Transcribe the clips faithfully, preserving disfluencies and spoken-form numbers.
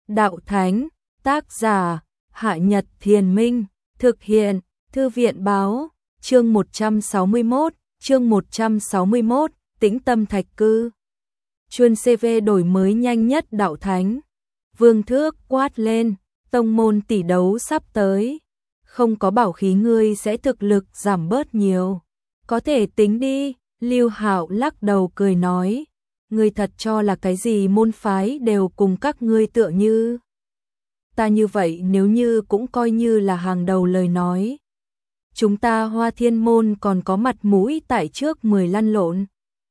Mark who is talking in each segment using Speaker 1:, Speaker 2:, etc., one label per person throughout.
Speaker 1: đạo thánh, tác giả, Hạ Nhật Thiền Minh, thực hiện, Thư viện báo, chương một trăm sáu mươi mốt, chương một trăm sáu mươi mốt, Tĩnh Tâm Thạch Cư. Chuyên xê vê đổi mới nhanh nhất đạo thánh. Vương Thước quát lên, tông môn tỷ đấu sắp tới. Không có bảo khí ngươi sẽ thực lực giảm bớt nhiều. Có thể tính đi, Lưu Hạo lắc đầu cười nói. Ngươi thật cho là cái gì môn phái đều cùng các ngươi tựa như. Ta như vậy nếu như cũng coi như là hàng đầu lời nói. Chúng ta Hoa Thiên môn còn có mặt mũi tại trước mười lăn lộn.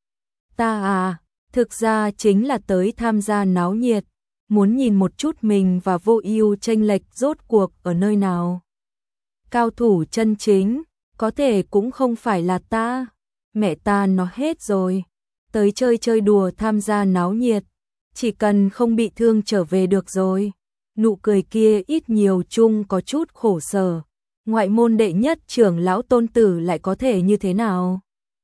Speaker 1: Ta à, thực ra chính là tới tham gia náo nhiệt, muốn nhìn một chút mình và Vô Ưu chênh lệch rốt cuộc ở nơi nào. Cao thủ chân chính, có thể cũng không phải là ta, mẹ ta nó hết rồi. Tới chơi chơi đùa tham gia náo nhiệt, chỉ cần không bị thương trở về được rồi. Nụ cười kia ít nhiều chung có chút khổ sở. Ngoại môn đệ nhất trưởng lão Tôn tử lại có thể như thế nào?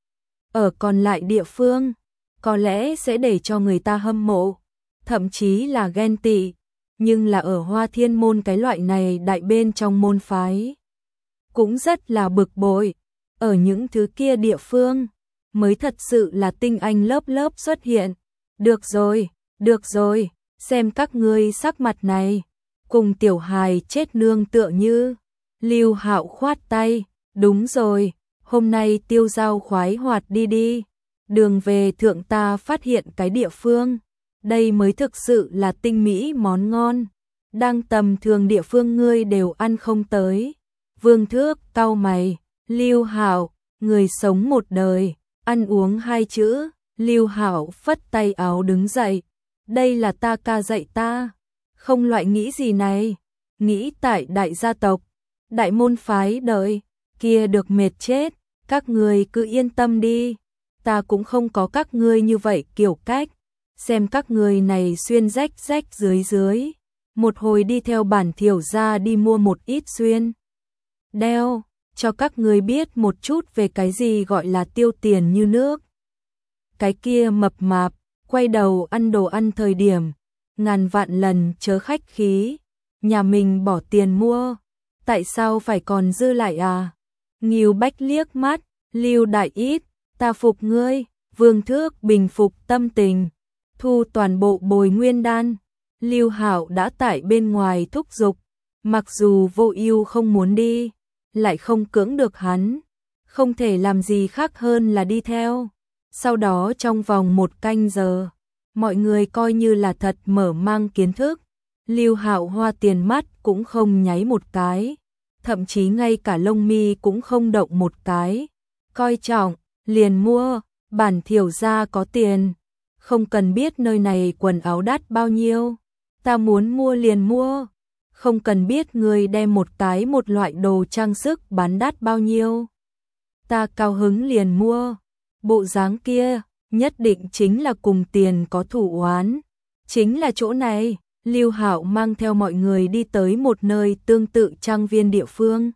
Speaker 1: Ở còn lại địa phương, có lẽ sẽ để cho người ta hâm mộ, thậm chí là ghen tị, nhưng là ở Hoa Thiên môn cái loại này đại bên trong môn phái, cũng rất là bực bội. Ở những thứ kia địa phương, mới thật sự là tinh anh lớp lớp xuất hiện. Được rồi, được rồi, xem các ngươi sắc mặt này, cùng tiểu hài chết nương tựa như. Lưu Hạo khoát tay, đúng rồi, hôm nay tiêu giao khoái hoạt đi đi. Đường về thượng ta phát hiện cái địa phương, đây mới thực sự là tinh mỹ món ngon. Đang tầm thường địa phương ngươi đều ăn không tới. Vương Thước cau mày, Lưu Hạo, người sống một đời, ăn uống hai chữ. Lưu Hạo phất tay áo đứng dậy, đây là ta ca dạy ta, không loại nghĩ gì này, nghĩ tại đại gia tộc, đại môn phái đời, kia được mệt chết, các ngươi cứ yên tâm đi, ta cũng không có các ngươi như vậy kiểu cách, xem các ngươi này xuyên rách rách dưới dưới, một hồi đi theo bản thiểu gia đi mua một ít xuyên đeo, cho các ngươi biết một chút về cái gì gọi là tiêu tiền như nước. Cái kia mập mạp, quay đầu ăn đồ ăn thời điểm, ngàn vạn lần chớ khách khí, nhà mình bỏ tiền mua, tại sao phải còn dư lại à? Ngưu Bách liếc mắt, Lưu Đại Ít, ta phục ngươi. Vương Thước bình phục tâm tình, thu toàn bộ bồi nguyên đan. Lưu Hạo đã tại bên ngoài thúc giục, mặc dù Vô Ưu không muốn đi, lại không cưỡng được hắn, không thể làm gì khác hơn là đi theo. Sau đó trong vòng một canh giờ, mọi người coi như là thật mở mang kiến thức. Lưu Hạo hoa tiền mắt cũng không nháy một cái, thậm chí ngay cả lông mi cũng không động một cái. Coi trọng, liền mua, bản thiểu gia có tiền, không cần biết nơi này quần áo đắt bao nhiêu, ta muốn mua liền mua, không cần biết người đem một cái một loại đồ trang sức bán đắt bao nhiêu, ta cao hứng liền mua. Bộ dáng kia, nhất định chính là cùng tiền có thủ oán. Chính là chỗ này, Lưu Hạo mang theo mọi người đi tới một nơi tương tự trang viên địa phương.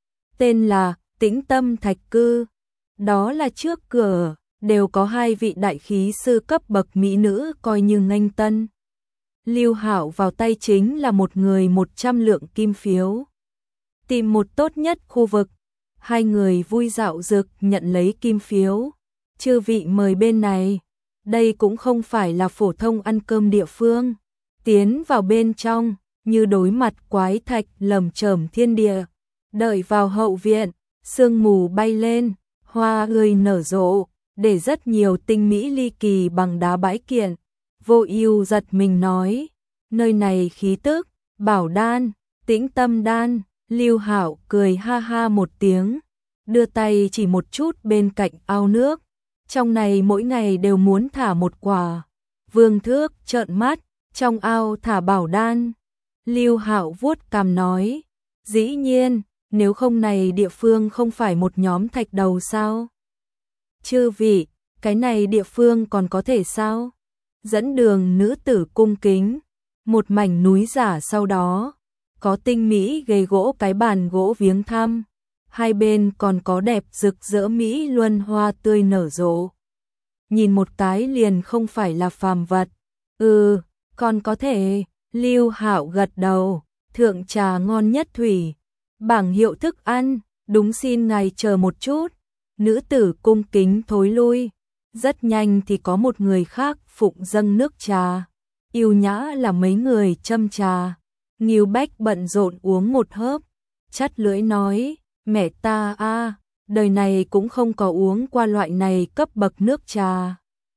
Speaker 1: Tên là Tĩnh Tâm Thạch Cư. Đó là trước cửa, đều có hai vị đại khí sư cấp bậc mỹ nữ coi như nghênh tân. Lưu Hạo vào tay chính là một người một trăm lượng kim phiếu. Tìm một tốt nhất khu vực, hai người vui dạo dực nhận lấy kim phiếu. Chư vị mời bên này, đây cũng không phải là phổ thông ăn cơm địa phương. Tiến vào bên trong, như đối mặt quái thạch lầm chởm thiên địa. Đợi vào hậu viện, sương mù bay lên, hoa ươi nở rộ, để rất nhiều tinh mỹ ly kỳ bằng đá bãi kiện. Vô Ưu giật mình nói, nơi này khí tức, bảo đan, tĩnh tâm đan. Lưu Hạo cười ha ha một tiếng, đưa tay chỉ một chút bên cạnh ao nước. Trong này mỗi ngày đều muốn thả một quả. Vương Thước trợn mắt, trong ao thả bảo đan. Lưu Hạo vuốt cằm nói, dĩ nhiên, nếu không này địa phương không phải một nhóm thạch đầu sao? Chư vị, cái này địa phương còn có thể sao? Dẫn đường nữ tử cung kính, một mảnh núi giả sau đó, có tinh mỹ ghế gỗ cái bàn gỗ viếng thăm. Hai bên còn có đẹp rực rỡ mỹ luân hoa tươi nở rộ. Nhìn một cái liền không phải là phàm vật. Ừ, còn có thể, Lưu Hạo gật đầu, thượng trà ngon nhất thủy. Bảng hiệu thức ăn, đúng xin ngài chờ một chút. Nữ tử cung kính thối lui. Rất nhanh thì có một người khác phụng dâng nước trà. Yêu nhã là mấy người châm trà. Ngưu Bách bận rộn uống một hớp. Chắt lưỡi nói, mẹ ta a, đời này cũng không có uống qua loại này cấp bậc nước trà.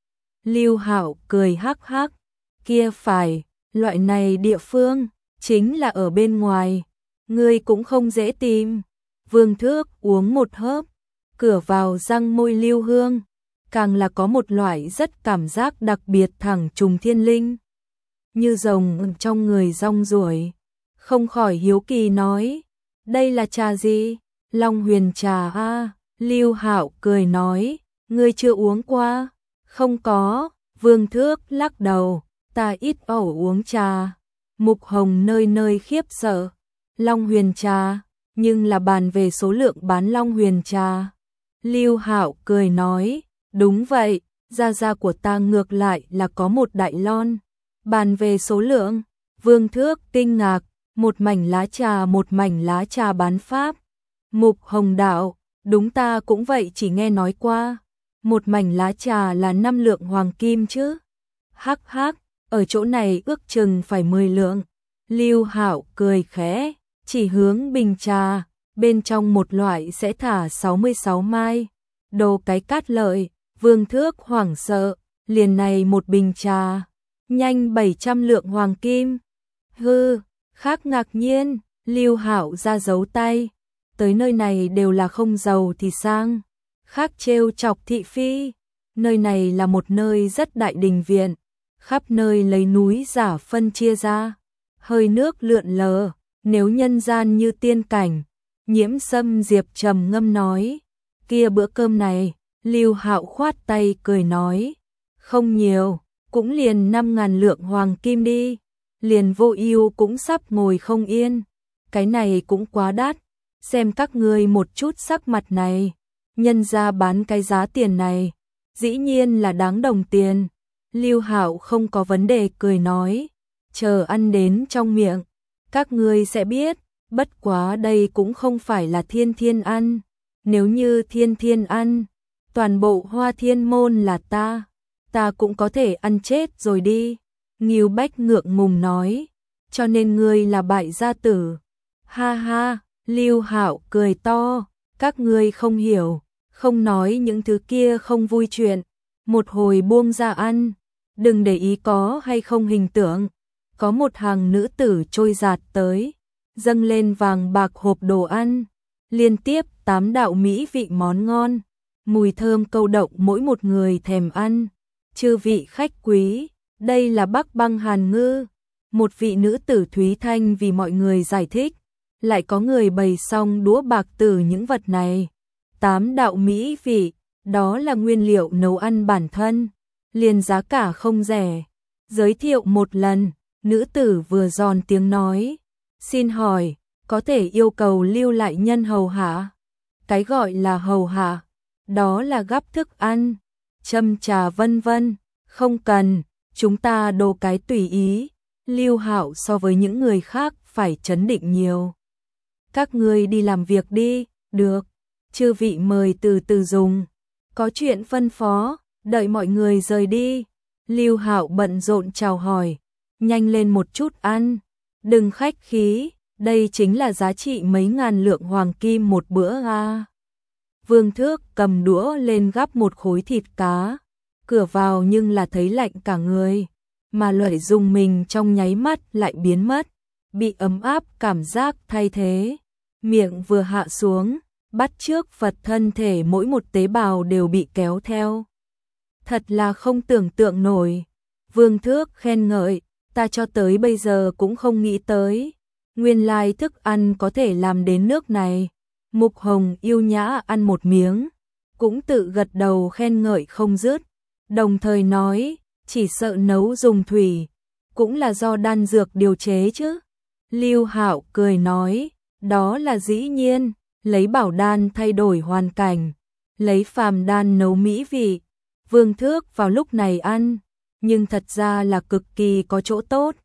Speaker 1: Lưu Hạo cười hắc hắc, kia phải, loại này địa phương, chính là ở bên ngoài, ngươi cũng không dễ tìm. Vương Thước uống một hớp, cửa vào răng môi Lưu Hương, càng là có một loại rất cảm giác đặc biệt thẳng trùng thiên linh. Như rồng trong người rong ruổi, không khỏi hiếu kỳ nói, đây là trà gì? Long Huyền trà a. Lưu Hạo cười nói, ngươi chưa uống qua? Không có. Vương Thước lắc đầu, ta ít ỏi uống trà. Mục Hồng nơi nơi khiếp sợ. Long Huyền trà, nhưng là bàn về số lượng bán Long Huyền trà. Lưu Hạo cười nói, đúng vậy, gia gia của ta ngược lại là có một đại lon. Bàn về số lượng, Vương Thước kinh ngạc, một mảnh lá trà một mảnh lá trà bán pháp. Mục Hồng đạo, đúng ta cũng vậy chỉ nghe nói qua. Một mảnh lá trà là năm lượng hoàng kim chứ. Hắc hắc, ở chỗ này ước chừng phải mười lượng. Lưu Hạo cười khẽ, chỉ hướng bình trà, bên trong một loại sẽ thả sáu mươi sáu mai. Đồ cái cát lợi, Vương Thước hoảng sợ, liền này một bình trà, nhanh bảy trăm lượng hoàng kim. Hư, khác ngạc nhiên, Lưu Hạo ra dấu tay, tới nơi này đều là không giàu thì sang, khác trêu chọc thị phi, nơi này là một nơi rất đại đình viện, khắp nơi lấy núi giả phân chia ra, hơi nước lượn lờ, nếu nhân gian như tiên cảnh. Nhiễm Sâm Diệp trầm ngâm nói, kia bữa cơm này, Lưu Hạo khoát tay cười nói, không nhiều, cũng liền năm ngàn lượng hoàng kim đi, liền Vô Ưu cũng sắp ngồi không yên, cái này cũng quá đắt, xem các ngươi một chút sắc mặt này, nhân ra bán cái giá tiền này, dĩ nhiên là đáng đồng tiền. Lưu Hạo không có vấn đề cười nói, chờ ăn đến trong miệng, các ngươi sẽ biết, bất quá đây cũng không phải là thiên thiên ăn, nếu như thiên thiên ăn, toàn bộ Hoa Thiên môn là ta, ta cũng có thể ăn chết rồi đi. Ngưu Bách ngượng ngùng nói, cho nên ngươi là bại gia tử. Ha ha, Lưu Hạo cười to, các ngươi không hiểu, không nói những thứ kia không vui chuyện, một hồi buông ra ăn, đừng để ý có hay không hình tượng. Có một hàng nữ tử trôi giạt tới, dâng lên vàng bạc hộp đồ ăn, liên tiếp tám đạo mỹ vị món ngon, mùi thơm câu động mỗi một người thèm ăn. Chư vị khách quý, đây là Bắc Băng Hàn Ngư. Một vị nữ tử Thúy Thanh vì mọi người giải thích, lại có người bày xong đũa bạc từ những vật này. Tám đạo mỹ vị, đó là nguyên liệu nấu ăn bản thân, liền giá cả không rẻ. Giới thiệu một lần, nữ tử vừa giòn tiếng nói, xin hỏi, có thể yêu cầu lưu lại nhân hầu hạ? Cái gọi là hầu hạ, đó là gắp thức ăn, châm trà vân vân, không cần, chúng ta đồ cái tùy ý. Lưu Hạo so với những người khác phải trấn định nhiều. Các ngươi đi làm việc đi, được, chư vị mời từ từ dùng, có chuyện phân phó, đợi mọi người rời đi. Lưu Hạo bận rộn chào hỏi, nhanh lên một chút ăn, đừng khách khí, đây chính là giá trị mấy ngàn lượng hoàng kim một bữa a. Vương Thước cầm đũa lên gắp một khối thịt cá, cửa vào nhưng là thấy lạnh cả người, mà lợi dùng mình trong nháy mắt lại biến mất, bị ấm áp cảm giác thay thế. Miệng vừa hạ xuống, bắt chước Phật thân thể mỗi một tế bào đều bị kéo theo. Thật là không tưởng tượng nổi. Vương Thước khen ngợi, ta cho tới bây giờ cũng không nghĩ tới, nguyên lai thức ăn có thể làm đến nước này. Mục Hồng yêu nhã ăn một miếng, cũng tự gật đầu khen ngợi không dứt, đồng thời nói, chỉ sợ nấu dùng thủy, cũng là do đan dược điều chế chứ. Lưu Hạo cười nói, đó là dĩ nhiên, lấy bảo đan thay đổi hoàn cảnh, lấy phàm đan nấu mỹ vị. Vương Thước vào lúc này ăn, nhưng thật ra là cực kỳ có chỗ tốt.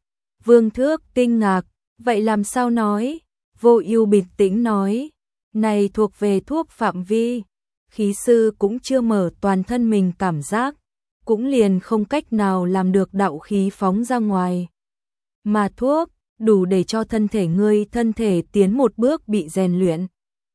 Speaker 1: Vương Thước kinh ngạc, vậy làm sao nói? Vô Ưu bình tĩnh nói, này thuộc về thuốc phạm vi, khí sư cũng chưa mở toàn thân mình cảm giác, cũng liền không cách nào làm được đạo khí phóng ra ngoài. Mà thuốc, đủ để cho thân thể ngươi thân thể tiến một bước bị rèn luyện.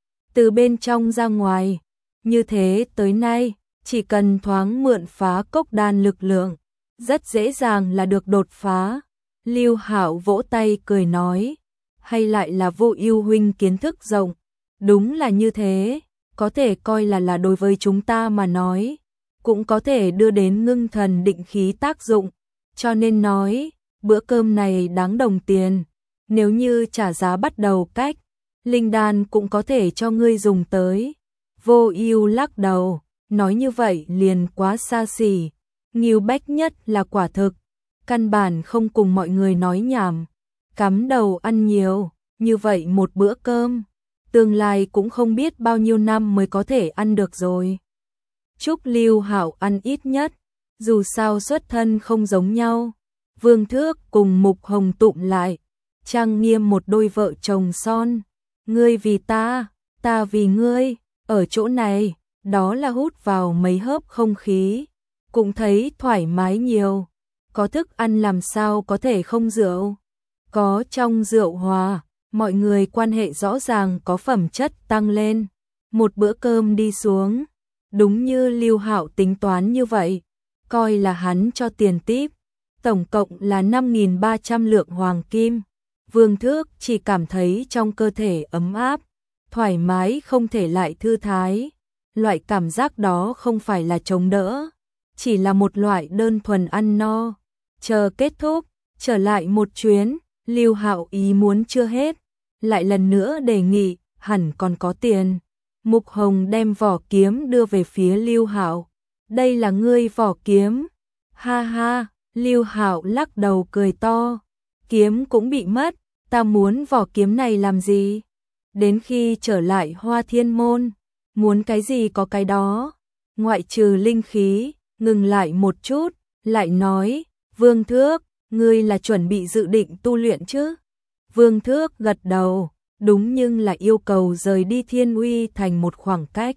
Speaker 1: Từ bên trong ra ngoài, như thế tới nay, chỉ cần thoáng mượn phá cốc đan lực lượng, rất dễ dàng là được đột phá. Lưu Hạo vỗ tay cười nói, hay lại là Vô Ưu huynh kiến thức rộng, đúng là như thế, có thể coi là là đối với chúng ta mà nói, cũng có thể đưa đến ngưng thần định khí tác dụng, cho nên nói, bữa cơm này đáng đồng tiền, nếu như trả giá bắt đầu cách, linh đan cũng có thể cho ngươi dùng tới. Vô Ưu lắc đầu, nói như vậy liền quá xa xỉ, Ngưu Bách Nhất là quả thực, căn bản không cùng mọi người nói nhảm, cắm đầu ăn nhiều, như vậy một bữa cơm, tương lai cũng không biết bao nhiêu năm mới có thể ăn được rồi. Chúc Lưu Hạo ăn ít nhất, dù sao xuất thân không giống nhau. Vương Thước cùng Mục Hồng tụm lại, trang nghiêm một đôi vợ chồng son, ngươi vì ta, ta vì ngươi, ở chỗ này, đó là hút vào mấy hớp không khí, cũng thấy thoải mái nhiều, có thức ăn làm sao có thể không rượu, có trong rượu hòa, mọi người quan hệ rõ ràng có phẩm chất tăng lên, một bữa cơm đi xuống, đúng như Lưu Hạo tính toán như vậy, coi là hắn cho tiền típ, tổng cộng là năm nghìn ba trăm lượng hoàng kim. Vương Thước chỉ cảm thấy trong cơ thể ấm áp, thoải mái không thể lại thư thái. Loại cảm giác đó không phải là chống đỡ, chỉ là một loại đơn thuần ăn no. Chờ kết thúc, trở lại một chuyến, Lưu Hạo ý muốn chưa hết, lại lần nữa đề nghị, hẳn còn có tiền. Mục Hồng đem vỏ kiếm đưa về phía Lưu Hạo. Đây là ngươi vỏ kiếm. Ha ha, Lưu Hạo lắc đầu cười to. Kiếm cũng bị mất, ta muốn vỏ kiếm này làm gì? Đến khi trở lại Hoa Thiên Môn, muốn cái gì có cái đó. Ngoại trừ linh khí, ngừng lại một chút, lại nói, Vương Thước, ngươi là chuẩn bị dự định tu luyện chứ? Vương Thước gật đầu, đúng nhưng là yêu cầu rời đi Thiên Uy thành một khoảng cách.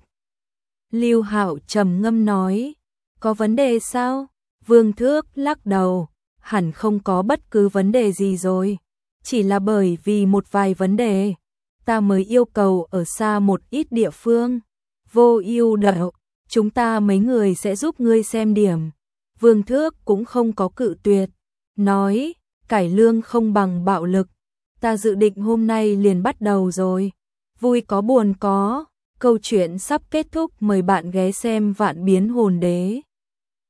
Speaker 1: Lưu Hạo trầm ngâm nói, có vấn đề sao? Vương Thước lắc đầu, hẳn không có bất cứ vấn đề gì rồi, chỉ là bởi vì một vài vấn đề, ta mới yêu cầu ở xa một ít địa phương. Vô Ưu đợi, chúng ta mấy người sẽ giúp ngươi xem điểm. Vương Thước cũng không có cự tuyệt, nói, cải lương không bằng bạo lực, ta dự định hôm nay liền bắt đầu rồi. Vui có buồn có, câu chuyện sắp kết thúc, mời bạn ghé xem Vạn Biến Hồn Đế.